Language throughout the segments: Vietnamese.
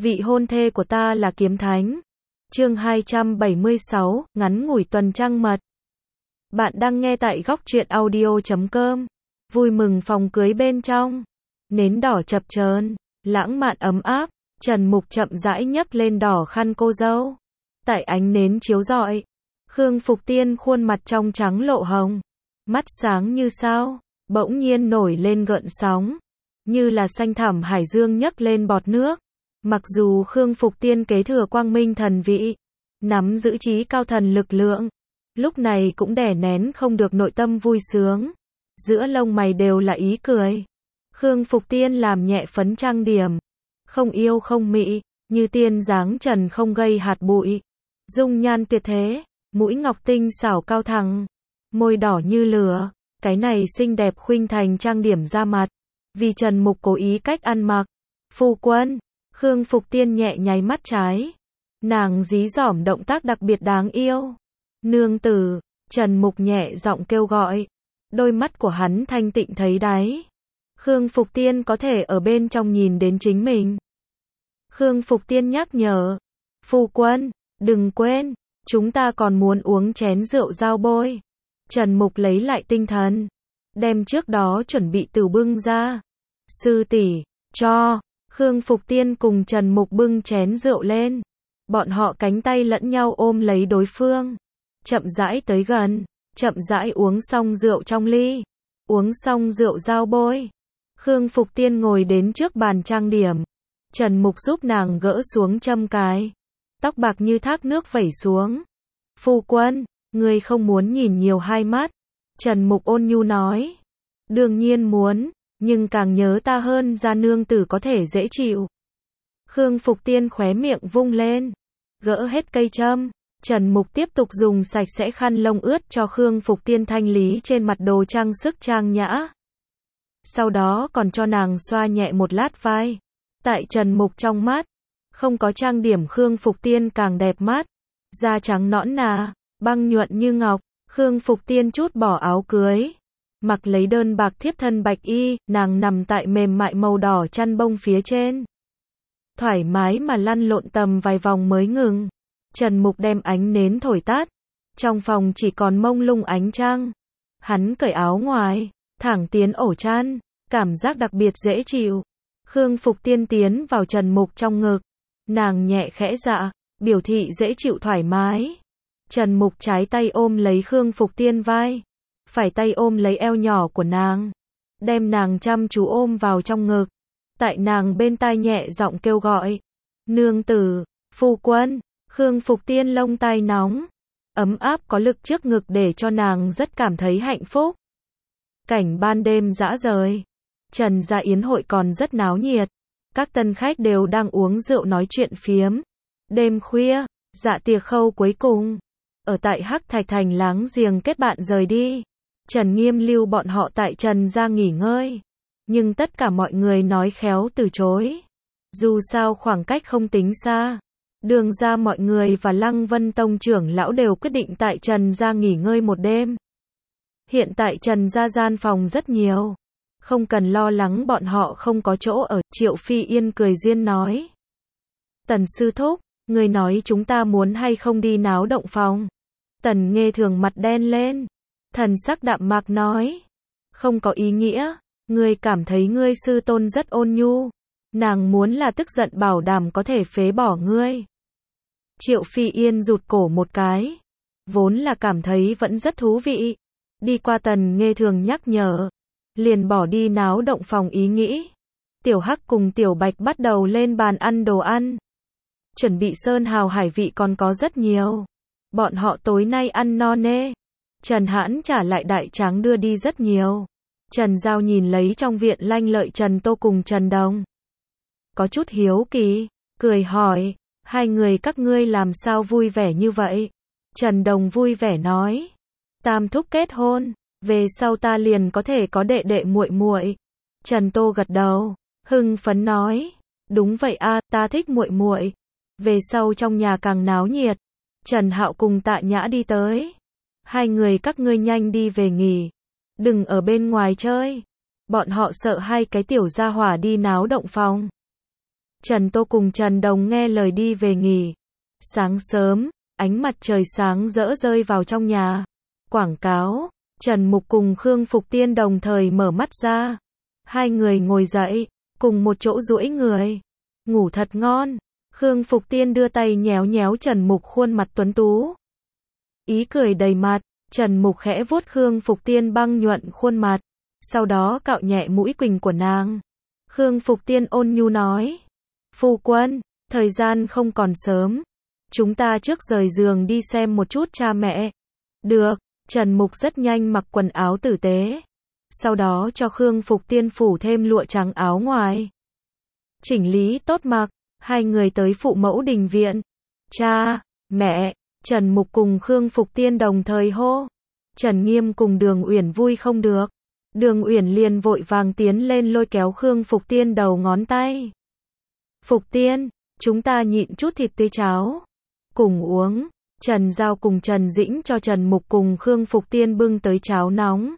Vị hôn thê của ta là kiếm thánh. Chương 276, ngắn ngủi tuần trăng mật. Bạn đang nghe tại góc truyện audio.com. Vui mừng phòng cưới bên trong. Nến đỏ chập chờn, lãng mạn ấm áp, Trần Mục chậm rãi nhấc lên đỏ khăn cô dâu. Tại ánh nến chiếu rọi, Khương Phục Tiên khuôn mặt trong trắng lộ hồng, mắt sáng như sao, bỗng nhiên nổi lên gợn sóng, như là xanh thẳm hải dương nhấc lên bọt nước. Mặc dù Khương Phục Tiên kế thừa quang minh thần vị, nắm giữ trí cao thần lực lượng, lúc này cũng đè nén không được nội tâm vui sướng. Giữa lông mày đều là ý cười. Khương Phục Tiên làm nhẹ phấn trang điểm, không yêu không mị, như tiên dáng trần không gây hạt bụi. Dung nhan tuyệt thế, mũi ngọc tinh xảo cao thẳng, môi đỏ như lửa, cái này xinh đẹp khuynh thành trang điểm da mặt. Vì Trần Mục cố ý cách ăn mặc. Phu quân, Khương Phục Tiên nhẹ nháy mắt trái. Nàng dí dỏm động tác đặc biệt đáng yêu. Nương tử, Trần Mục nhẹ giọng kêu gọi. Đôi mắt của hắn thanh tịnh thấy đáy. Khương Phục Tiên có thể ở bên trong nhìn đến chính mình. Khương Phục Tiên nhắc nhở. Phu quân, đừng quên, chúng ta còn muốn uống chén rượu giao bôi. Trần Mục lấy lại tinh thần, đem trước đó chuẩn bị từ bưng ra. Sư tỷ, cho. Khương Phục Tiên cùng Trần Mục bưng chén rượu lên. Bọn họ cánh tay lẫn nhau ôm lấy đối phương. Chậm rãi tới gần, chậm rãi uống xong rượu trong ly. Uống xong rượu giao bôi. Khương Phục Tiên ngồi đến trước bàn trang điểm. Trần Mục giúp nàng gỡ xuống châm cài. Tóc bạc như thác nước vẩy xuống. Phu quân, ngươi không muốn nhìn nhiều hai mắt. Trần Mục ôn nhu nói. Đương nhiên muốn, nhưng càng nhớ ta hơn ra nương tử có thể dễ chịu. Khương Phục Tiên khóe miệng vung lên, gỡ hết cây châm. Trần Mục tiếp tục dùng sạch sẽ khăn lông ướt cho Khương Phục Tiên thanh lý trên mặt đồ trang sức trang nhã. Sau đó còn cho nàng xoa nhẹ một lát vai. Tại Trần Mục trong mắt, không có trang điểm Khương Phục Tiên càng đẹp mắt. Da trắng nõn nà, băng nhuận như ngọc. Khương Phục Tiên trút bỏ áo cưới, mặc lấy đơn bạc thiếp thân bạch y, nàng nằm tại mềm mại màu đỏ chăn bông phía trên. Thoải mái mà lăn lộn tầm vài vòng mới ngừng. Trần Mục đem ánh nến thổi tắt. Trong phòng chỉ còn mông lung ánh trăng. Hắn cởi áo ngoài, thẳng tiến ổ chăn, cảm giác đặc biệt dễ chịu. Khương Phục Tiên tiến vào Trần Mục trong ngực. Nàng nhẹ khẽ dạ, biểu thị dễ chịu thoải mái. Trần Mục trái tay ôm lấy Khương Phục Tiên vai, phải tay ôm lấy eo nhỏ của nàng, đem nàng chăm chú ôm vào trong ngực. Tại nàng bên tai nhẹ giọng kêu gọi. Nương tử, phu quân. Khương Phục Tiên lông tai nóng, ấm áp có lực trước ngực để cho nàng rất cảm thấy hạnh phúc. Cảnh ban đêm dã rời. Trần gia yến hội còn rất náo nhiệt. Các tân khách đều đang uống rượu nói chuyện phiếm. Đêm khuya, dạ tiệc khâu cuối cùng. Ở tại Hắc Thạch Thành láng giềng kết bạn rời đi. Trần Nghiêm lưu bọn họ tại Trần gia nghỉ ngơi. Nhưng tất cả mọi người nói khéo từ chối. Dù sao khoảng cách không tính xa. Đường ra mọi người và Lăng Vân Tông trưởng lão đều quyết định tại Trần gia nghỉ ngơi một đêm. Hiện tại Trần gia gian phòng rất nhiều. Không cần lo lắng bọn họ không có chỗ ở. Triệu Phi Yên cười duyên nói. Tần sư thúc, người nói chúng ta muốn hay không đi náo động phòng. Tần Nghê Thường mặt đen lên. Thần sắc đạm mạc nói. Không có ý nghĩa. Ngươi cảm thấy ngươi sư tôn rất ôn nhu. Nàng muốn là tức giận bảo đảm có thể phế bỏ ngươi. Triệu Phi Yên rụt cổ một cái. Vốn là cảm thấy vẫn rất thú vị. Đi qua Tần Nghê Thường nhắc nhở. Liền bỏ đi náo động phòng ý nghĩ. Tiểu Hắc cùng Tiểu Bạch bắt đầu lên bàn ăn đồ ăn. Chuẩn bị sơn hào hải vị còn có rất nhiều. Bọn họ tối nay ăn no nê. Trần Hãn trả lại đại tráng đưa đi rất nhiều. Trần Giao nhìn lấy trong viện lanh lợi Trần Tô cùng Trần Đồng. Có chút hiếu kỳ, cười hỏi, hai người các ngươi làm sao vui vẻ như vậy? Trần Đồng vui vẻ nói, tam thúc kết hôn, về sau ta liền có thể có đệ đệ muội muội. Trần Tô gật đầu, hưng phấn nói, đúng vậy a, ta thích muội muội. Về sau trong nhà càng náo nhiệt. Trần Hạo cùng Tạ Nhã đi tới. Hai người các ngươi nhanh đi về nghỉ. Đừng ở bên ngoài chơi. Bọn họ sợ hai cái tiểu gia hỏa đi náo động phòng. Trần Tô cùng Trần Đồng nghe lời đi về nghỉ. Sáng sớm, ánh mặt trời sáng rỡ rơi vào trong nhà. Quảng cáo, Trần Mục cùng Khương Phục Tiên đồng thời mở mắt ra. Hai người ngồi dậy, cùng một chỗ duỗi người. Ngủ thật ngon. Khương Phục Tiên đưa tay nhéo nhéo Trần Mục khuôn mặt tuấn tú. Ý cười đầy mặt, Trần Mục khẽ vuốt Khương Phục Tiên băng nhuận khuôn mặt. Sau đó cạo nhẹ mũi quỳnh của nàng. Khương Phục Tiên ôn nhu nói. Phu quân, thời gian không còn sớm. Chúng ta trước rời giường đi xem một chút cha mẹ. Được, Trần Mục rất nhanh mặc quần áo tử tế. Sau đó cho Khương Phục Tiên phủ thêm lụa trắng áo ngoài. Chỉnh lý tốt mặc, hai người tới phụ mẫu đình viện. Cha, mẹ, Trần Mục cùng Khương Phục Tiên đồng thời hô. Trần Nghiêm cùng Đường Uyển vui không được. Đường Uyển liền vội vàng tiến lên lôi kéo Khương Phục Tiên đầu ngón tay. Phục Tiên, chúng ta nhịn chút thịt tươi cháo. Cùng uống. Trần Giao cùng Trần Dĩnh cho Trần Mục cùng Khương Phục Tiên bưng tới cháo nóng.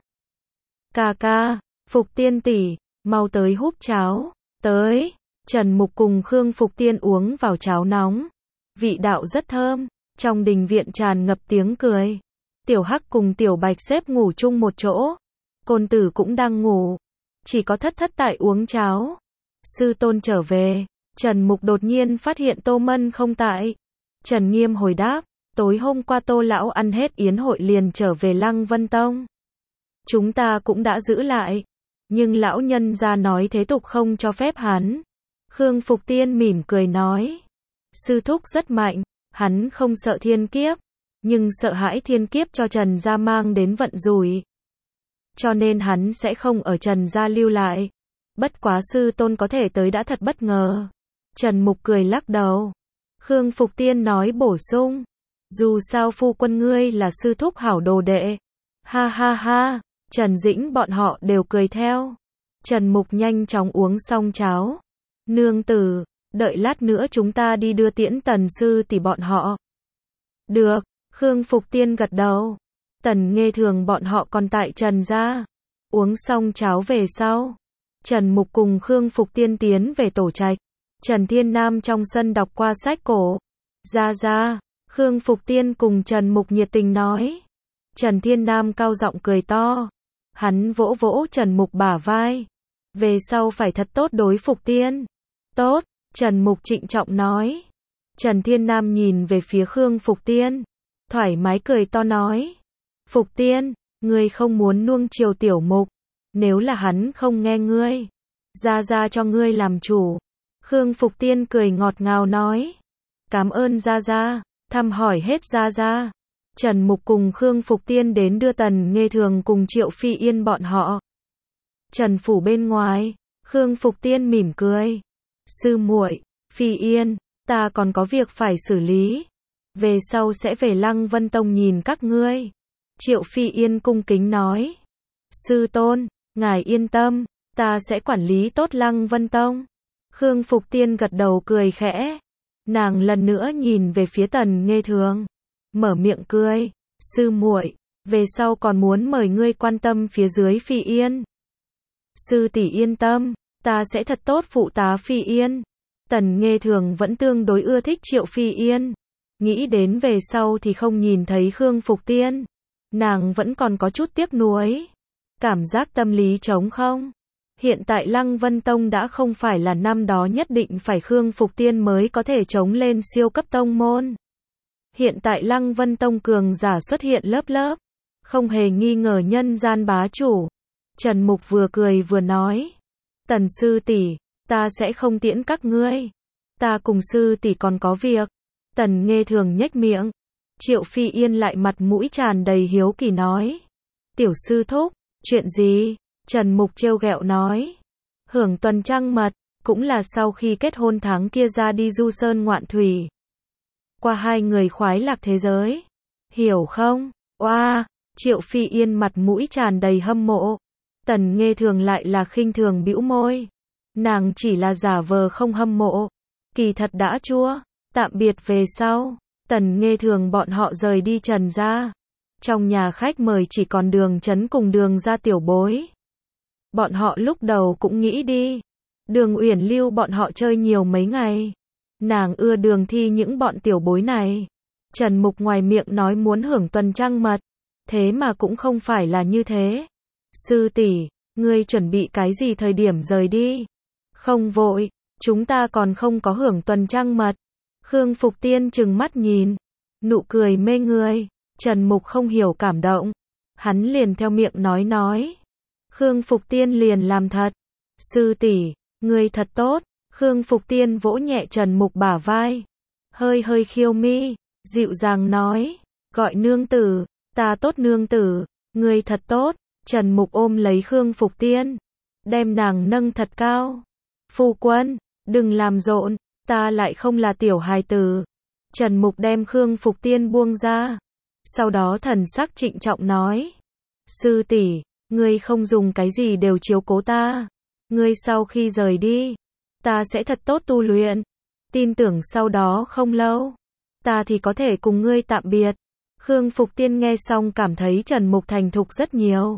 Ca ca, Phục Tiên tỷ, mau tới húp cháo. Tới. Trần Mục cùng Khương Phục Tiên uống vào cháo nóng. Vị đạo rất thơm. Trong đình viện tràn ngập tiếng cười. Tiểu Hắc cùng Tiểu Bạch xếp ngủ chung một chỗ. Côn Tử cũng đang ngủ. Chỉ có Thất Thất tại uống cháo. Sư tôn trở về. Trần Mục đột nhiên phát hiện Tô Mân không tại. Trần Nghiêm hồi đáp. Tối hôm qua Tô lão ăn hết yến hội liền trở về Lăng Vân Tông. Chúng ta cũng đã giữ lại. Nhưng lão nhân gia nói thế tục không cho phép hắn. Khương Phục Tiên mỉm cười nói. Sư thúc rất mạnh. Hắn không sợ thiên kiếp. Nhưng sợ hãi thiên kiếp cho Trần gia mang đến vận rủi. Cho nên hắn sẽ không ở Trần gia lưu lại. Bất quá sư tôn có thể tới đã thật bất ngờ. Trần Mục cười lắc đầu. Khương Phục Tiên nói bổ sung. Dù sao phu quân ngươi là sư thúc hảo đồ đệ. Ha ha ha. Trần Dĩnh bọn họ đều cười theo. Trần Mục nhanh chóng uống xong cháo. Nương tử, đợi lát nữa chúng ta đi đưa tiễn Tần sư tỷ bọn họ. Được, Khương Phục Tiên gật đầu. Tần Nghê Thường bọn họ còn tại Trần gia. Uống xong cháo về sau. Trần Mục cùng Khương Phục Tiên tiến về tổ trạch. Trần Thiên Nam trong sân đọc qua sách cổ. Ra. Khương Phục Tiên cùng Trần Mục nhiệt tình nói. Trần Thiên Nam cao giọng cười to. Hắn vỗ vỗ Trần Mục bả vai. Về sau phải thật tốt đối Phục Tiên. Tốt, Trần Mục trịnh trọng nói. Trần Thiên Nam nhìn về phía Khương Phục Tiên. Thoải mái cười to nói. Phục Tiên, ngươi không muốn nuông chiều Tiểu Mục. Nếu là hắn không nghe ngươi. Ra cho ngươi làm chủ. Khương Phục Tiên cười ngọt ngào nói. Cảm ơn ra. Thăm hỏi hết ra. Trần Mục cùng Khương Phục Tiên đến đưa Tần Nghê Thường cùng Triệu Phi Yên bọn họ. Trần phủ bên ngoài, Khương Phục Tiên mỉm cười. Sư muội, Phi Yên, ta còn có việc phải xử lý. Về sau sẽ về Lăng Vân Tông nhìn các ngươi. Triệu Phi Yên cung kính nói. Sư tôn, ngài yên tâm, ta sẽ quản lý tốt Lăng Vân Tông. Khương Phục Tiên gật đầu cười khẽ. Nàng lần nữa nhìn về phía Tần Nghê Thường. Mở miệng cười. Sư muội, về sau còn muốn mời ngươi quan tâm phía dưới Phi Yên. Sư tỷ yên tâm, ta sẽ thật tốt phụ tá Phi Yên. Tần Nghê Thường vẫn tương đối ưa thích Triệu Phi Yên. Nghĩ đến về sau thì không nhìn thấy Khương Phục Tiên. Nàng vẫn còn có chút tiếc nuối. Cảm giác tâm lý trống không. Hiện tại Lăng Vân Tông đã không phải là năm đó nhất định phải Khương Phục Tiên mới có thể chống lên siêu cấp tông môn. Hiện tại Lăng Vân Tông cường giả xuất hiện lớp. Không hề nghi ngờ nhân gian bá chủ. Trần Mục vừa cười vừa nói. Tần sư tỷ, ta sẽ không tiễn các ngươi. Ta cùng sư tỷ còn có việc. Tần Nghê Thường nhếch miệng. Triệu Phi Yên lại mặt mũi tràn đầy hiếu kỳ nói. Tiểu sư thúc, chuyện gì? Trần Mục trêu ghẹo nói. Hưởng tuần trăng mật, cũng là sau khi kết hôn tháng kia ra đi du sơn ngoạn thủy. Qua hai người khoái lạc thế giới. Hiểu không? Oa, Triệu Phi Yên mặt mũi tràn đầy hâm mộ. Tần Nghê Thường lại là khinh thường bĩu môi. Nàng chỉ là giả vờ không hâm mộ. Kỳ thật đã chua. Tạm biệt về sau. Tần Nghê Thường bọn họ rời đi Trần gia. Trong nhà khách mời chỉ còn Đường Chấn cùng Đường gia tiểu bối. Bọn họ lúc đầu cũng nghĩ đi. Đường Uyển lưu bọn họ chơi nhiều mấy ngày. Nàng ưa Đường Thi những bọn tiểu bối này. Trần Mục ngoài miệng nói muốn hưởng tuần trăng mật, thế mà cũng không phải là như thế. Sư tỷ, ngươi chuẩn bị cái gì thời điểm rời đi? Không vội, chúng ta còn không có hưởng tuần trăng mật. Khương Phục Tiên trừng mắt nhìn, nụ cười mê người. Trần Mục không hiểu cảm động, hắn liền theo miệng nói. Khương Phục Tiên liền làm thật. Sư tỷ, ngươi thật tốt. Khương Phục Tiên vỗ nhẹ Trần Mục bả vai, hơi khiêu mi, dịu dàng nói, gọi nương tử, ta tốt nương tử, ngươi thật tốt. Trần Mục ôm lấy Khương Phục Tiên, đem nàng nâng thật cao. Phu quân, đừng làm rộn, ta lại không là tiểu hài tử. Trần Mục đem Khương Phục Tiên buông ra, sau đó thần sắc trịnh trọng nói, sư tỷ, ngươi không dùng cái gì đều chiếu cố ta. Ngươi sau khi rời đi, ta sẽ thật tốt tu luyện. Tin tưởng sau đó không lâu, ta thì có thể cùng ngươi tạm biệt. Khương Phục Tiên nghe xong cảm thấy Trần Mục thành thục rất nhiều.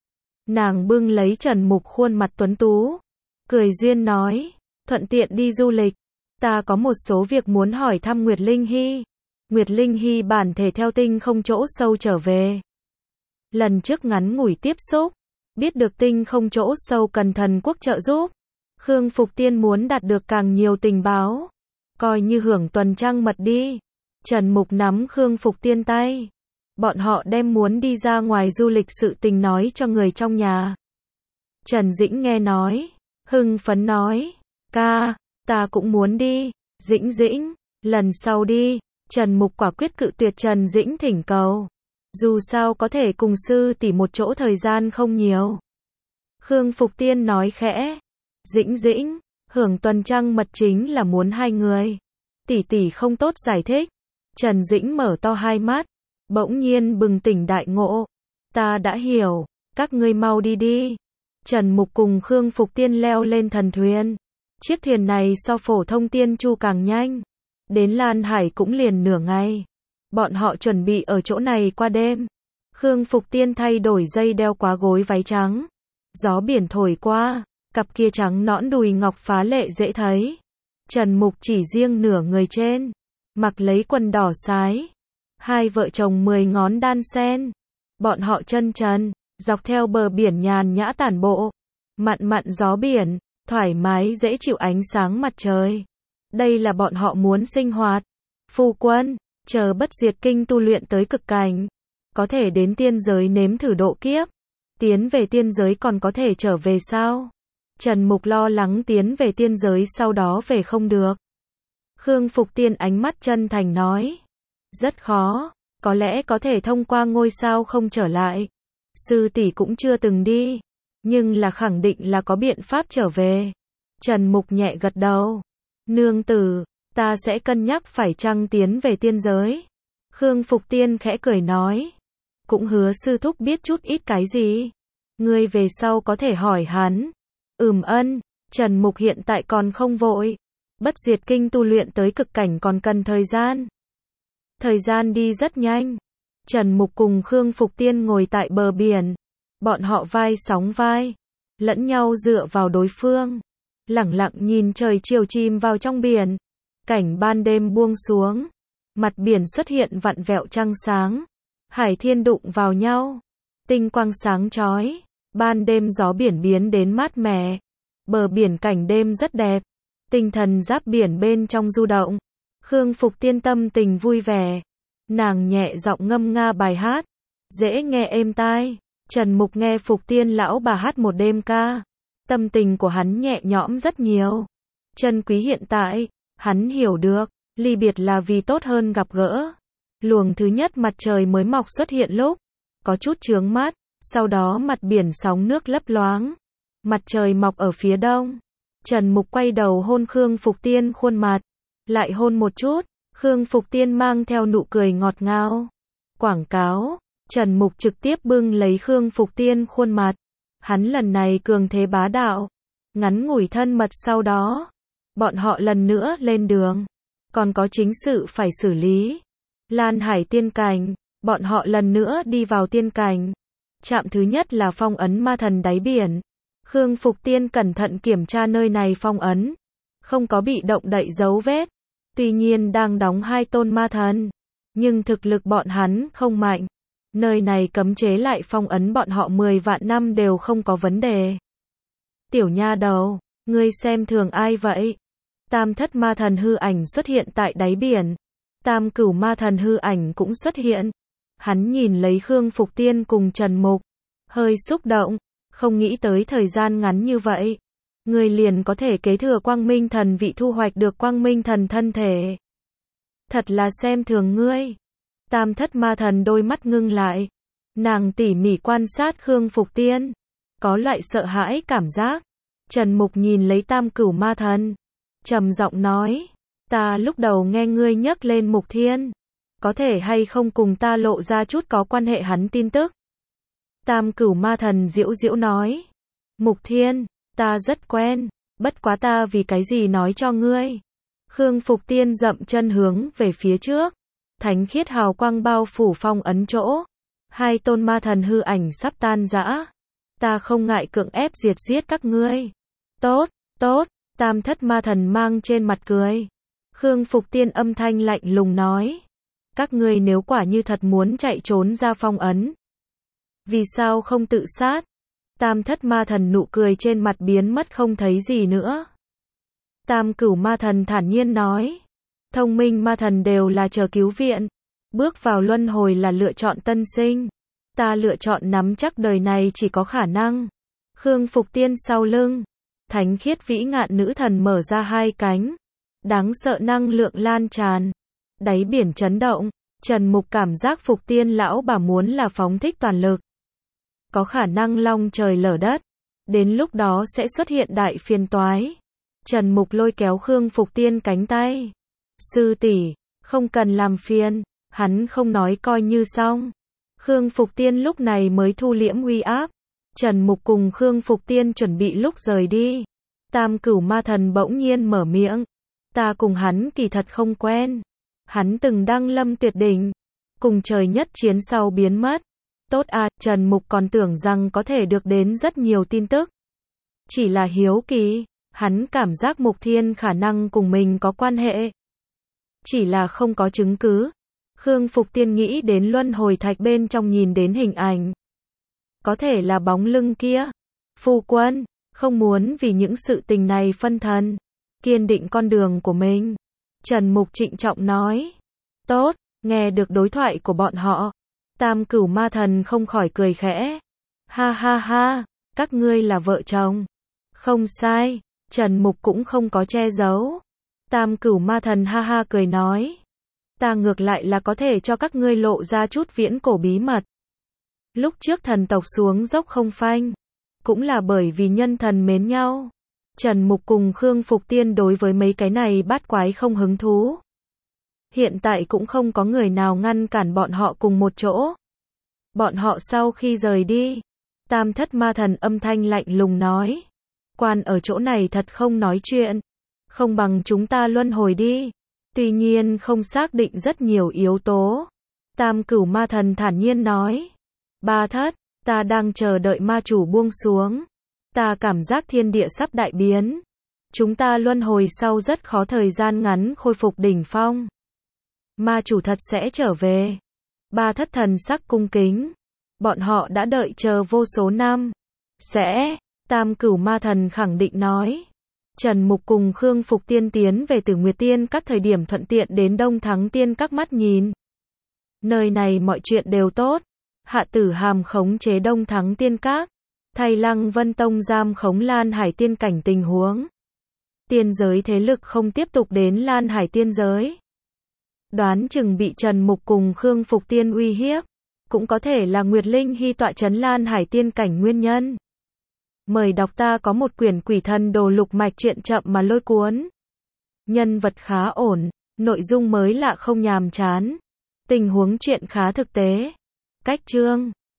Nàng bưng lấy Trần Mục khuôn mặt tuấn tú, cười duyên nói, thuận tiện đi du lịch. Ta có một số việc muốn hỏi thăm Nguyệt Linh Hy. Nguyệt Linh Hy bản thể theo tinh không chỗ sâu trở về. Lần trước ngắn ngủi tiếp xúc, biết được tinh không chỗ sâu cần thần quốc trợ giúp. Khương Phục Tiên muốn đạt được càng nhiều tình báo, coi như hưởng tuần trăng mật đi. Trần Mục nắm Khương Phục Tiên tay. Bọn họ đem muốn đi ra ngoài du lịch sự tình nói cho người trong nhà. Trần Dĩnh nghe nói, hưng phấn nói, ca, ta cũng muốn đi. Dĩnh, lần sau đi. Trần Mục quả quyết cự tuyệt Trần Dĩnh thỉnh cầu. Dù sao có thể cùng sư tỷ một chỗ thời gian không nhiều. Khương Phục Tiên nói khẽ, Dĩnh, hưởng tuần trăng mật chính là muốn hai người. Tỷ tỷ không tốt giải thích. Trần Dĩnh mở to hai mắt, bỗng nhiên bừng tỉnh đại ngộ. Ta đã hiểu, các ngươi mau đi. Trần Mục cùng Khương Phục Tiên leo lên thần thuyền. Chiếc thuyền này so phổ thông tiên chu càng nhanh. Đến Lan Hải cũng liền nửa ngày. Bọn họ chuẩn bị ở chỗ này qua đêm. Khương Phục Tiên thay đổi dây đeo quá gối váy trắng. Gió biển thổi qua, cặp kia trắng nõn đùi ngọc phá lệ dễ thấy. Trần Mục chỉ riêng nửa người trên, mặc lấy quần đỏ sái. Hai vợ chồng 10 ngón đan sen. Bọn họ chân trần, dọc theo bờ biển nhàn nhã tản bộ. Mặn gió biển, thoải mái dễ chịu ánh sáng mặt trời. Đây là bọn họ muốn sinh hoạt. Phu quân, chờ bất diệt kinh tu luyện tới cực cảnh, có thể đến tiên giới nếm thử độ kiếp. Tiến về tiên giới còn có thể trở về sao? Trần Mục lo lắng tiến về tiên giới sau đó về không được. Khương Phục Tiên ánh mắt chân thành nói, rất khó, có lẽ có thể thông qua ngôi sao không trở lại. Sư tỷ cũng chưa từng đi, nhưng là khẳng định là có biện pháp trở về. Trần Mục nhẹ gật đầu. Nương tử, ta sẽ cân nhắc phải chăng tiến về tiên giới. Khương Phục Tiên khẽ cười nói, cũng hứa sư thúc biết chút ít cái gì. Ngươi về sau có thể hỏi hắn. Ân, Trần Mục hiện tại còn không vội. Bất diệt kinh tu luyện tới cực cảnh còn cần thời gian. Thời gian đi rất nhanh. Trần Mục cùng Khương Phục Tiên ngồi tại bờ biển. Bọn họ vai sóng vai, lẫn nhau dựa vào đối phương. Lẳng lặng nhìn trời chiều chìm vào trong biển. Cảnh ban đêm buông xuống. Mặt biển xuất hiện vặn vẹo trăng sáng. Hải thiên đụng vào nhau. Tinh quang sáng chói. Ban đêm gió biển biến đến mát mẻ. Bờ biển cảnh đêm rất đẹp. Tinh thần giáp biển bên trong du động. Khương Phục Tiên tâm tình vui vẻ. Nàng nhẹ giọng ngâm nga bài hát. Dễ nghe êm tai. Trần Mục nghe Phục Tiên lão bà hát một đêm ca. Tâm tình của hắn nhẹ nhõm rất nhiều. Chân quý hiện tại, hắn hiểu được, ly biệt là vì tốt hơn gặp gỡ. Luồng thứ nhất mặt trời mới mọc xuất hiện lúc, có chút chướng mắt, sau đó mặt biển sóng nước lấp loáng. Mặt trời mọc ở phía đông. Trần Mục quay đầu hôn Khương Phục Tiên khuôn mặt, lại hôn một chút. Khương Phục Tiên mang theo nụ cười ngọt ngào. Quảng cáo, Trần Mục trực tiếp bưng lấy Khương Phục Tiên khuôn mặt. Hắn lần này cường thế bá đạo, ngắn ngủi thân mật sau đó. Bọn họ lần nữa lên đường, còn có chính sự phải xử lý. Lan Hải tiên cảnh, bọn họ lần nữa đi vào tiên cảnh. Trạm thứ nhất là phong ấn ma thần đáy biển. Khương Phục Tiên cẩn thận kiểm tra nơi này phong ấn, không có bị động đậy dấu vết. Tuy nhiên đang đóng 2 tôn ma thần, nhưng thực lực bọn hắn không mạnh. Nơi này cấm chế lại phong ấn bọn họ 10 vạn năm đều không có vấn đề. Tiểu nha đầu, ngươi xem thường ai vậy? Tam thất ma thần hư ảnh xuất hiện tại đáy biển. Tam cửu ma thần hư ảnh cũng xuất hiện. Hắn nhìn lấy Khương Phục Tiên cùng Trần Mục, hơi xúc động, không nghĩ tới thời gian ngắn như vậy, ngươi liền có thể kế thừa Quang Minh Thần vị, thu hoạch được Quang Minh Thần thân thể. Thật là xem thường ngươi. Tam thất ma thần đôi mắt ngưng lại, nàng tỉ mỉ quan sát Khương Phục Tiên, có loại sợ hãi cảm giác. Trần Mục nhìn lấy tam cửu ma thần, trầm giọng nói, ta lúc đầu nghe ngươi nhắc lên Mục Thiên, có thể hay không cùng ta lộ ra chút có quan hệ hắn tin tức? Tam cửu ma thần giễu giễu nói, Mục Thiên, ta rất quen, bất quá ta vì cái gì nói cho ngươi? Khương Phục Tiên dậm chân hướng về phía trước, thánh khiết hào quang bao phủ phong ấn chỗ. 2 tôn ma thần hư ảnh sắp tan rã. Ta không ngại cưỡng ép diệt giết các ngươi. Tốt, tốt, tam thất ma thần mang trên mặt cười. Khương Phục Tiên âm thanh lạnh lùng nói, các ngươi nếu quả như thật muốn chạy trốn ra phong ấn, vì sao không tự sát? Tam thất ma thần nụ cười trên mặt biến mất không thấy gì nữa. Tam cửu ma thần thản nhiên nói, thông minh ma thần đều là chờ cứu viện, bước vào luân hồi là lựa chọn tân sinh. Ta lựa chọn nắm chắc đời này chỉ có khả năng. Khương Phục Tiên sau lưng, thánh khiết vĩ ngạn nữ thần mở ra 2 cánh, đáng sợ năng lượng lan tràn, đáy biển chấn động. Trần Mục cảm giác Phục Tiên lão bà muốn là phóng thích toàn lực, có khả năng long trời lở đất, đến lúc đó sẽ xuất hiện đại phiền toái. Trần Mục lôi kéo Khương Phục Tiên cánh tay, sư tỷ, không cần làm phiền. Hắn không nói coi như xong. Khương Phục Tiên lúc này mới thu liễm uy áp. Trần Mục cùng Khương Phục Tiên chuẩn bị lúc rời đi. Tam cửu ma thần bỗng nhiên mở miệng, ta cùng hắn kỳ thật không quen. Hắn từng đăng lâm tuyệt đỉnh, cùng trời nhất chiến sau biến mất. Tốt à, Trần Mục còn tưởng rằng có thể được đến rất nhiều tin tức. Chỉ là hiếu kỳ, hắn cảm giác Mục Thiên khả năng cùng mình có quan hệ. Chỉ là không có chứng cứ. Khương Phục Tiên nghĩ đến luân hồi thạch bên trong nhìn đến hình ảnh. Có thể là bóng lưng kia. Phu quân, không muốn vì những sự tình này phân thần. Kiên định con đường của mình. Trần Mục trịnh trọng nói. Tốt, nghe được đối thoại của bọn họ. Tam cửu ma thần không khỏi cười khẽ. Ha ha ha, các ngươi là vợ chồng. Không sai, Trần Mục cũng không có che giấu. Tam cửu ma thần ha ha cười nói. Ta ngược lại là có thể cho các ngươi lộ ra chút viễn cổ bí mật. Lúc trước thần tộc xuống dốc không phanh, cũng là bởi vì nhân thần mến nhau. Trần Mục cùng Khương Phục Tiên đối với mấy cái này bát quái không hứng thú. Hiện tại cũng không có người nào ngăn cản bọn họ cùng một chỗ. Bọn họ sau khi rời đi, tam thất ma thần âm thanh lạnh lùng nói. Quan ở chỗ này thật không nói chuyện. Không bằng chúng ta luân hồi đi. Tuy nhiên không xác định rất nhiều yếu tố. Tam cửu ma thần thản nhiên nói. Ba thất, ta đang chờ đợi ma chủ buông xuống. Ta cảm giác thiên địa sắp đại biến. Chúng ta luân hồi sau rất khó thời gian ngắn khôi phục đỉnh phong. Ma chủ thật sẽ trở về. Ba thất thần sắc cung kính. Bọn họ đã đợi chờ vô số năm. Sẽ, tam cửu ma thần khẳng định nói. Trần Mục cùng Khương Phục Tiên tiến về Tử Nguyệt Tiên các thời điểm thuận tiện đến Đông Thắng Tiên các mắt nhìn. Nơi này mọi chuyện đều tốt. Hạ Tử Hàm khống chế Đông Thắng Tiên các, thay Lăng Vân Tông giam khống Lan Hải Tiên cảnh tình huống. Tiên giới thế lực không tiếp tục đến Lan Hải Tiên giới. Đoán chừng bị Trần Mục cùng Khương Phục Tiên uy hiếp, cũng có thể là Nguyệt Linh Hy tọa trấn Lan Hải Tiên cảnh nguyên nhân. Mời đọc, ta có một quyển Quỷ Thần Đồ lục mạch truyện chậm mà lôi cuốn. Nhân vật khá ổn, nội dung mới lạ không nhàm chán. Tình huống truyện khá thực tế. Cách chương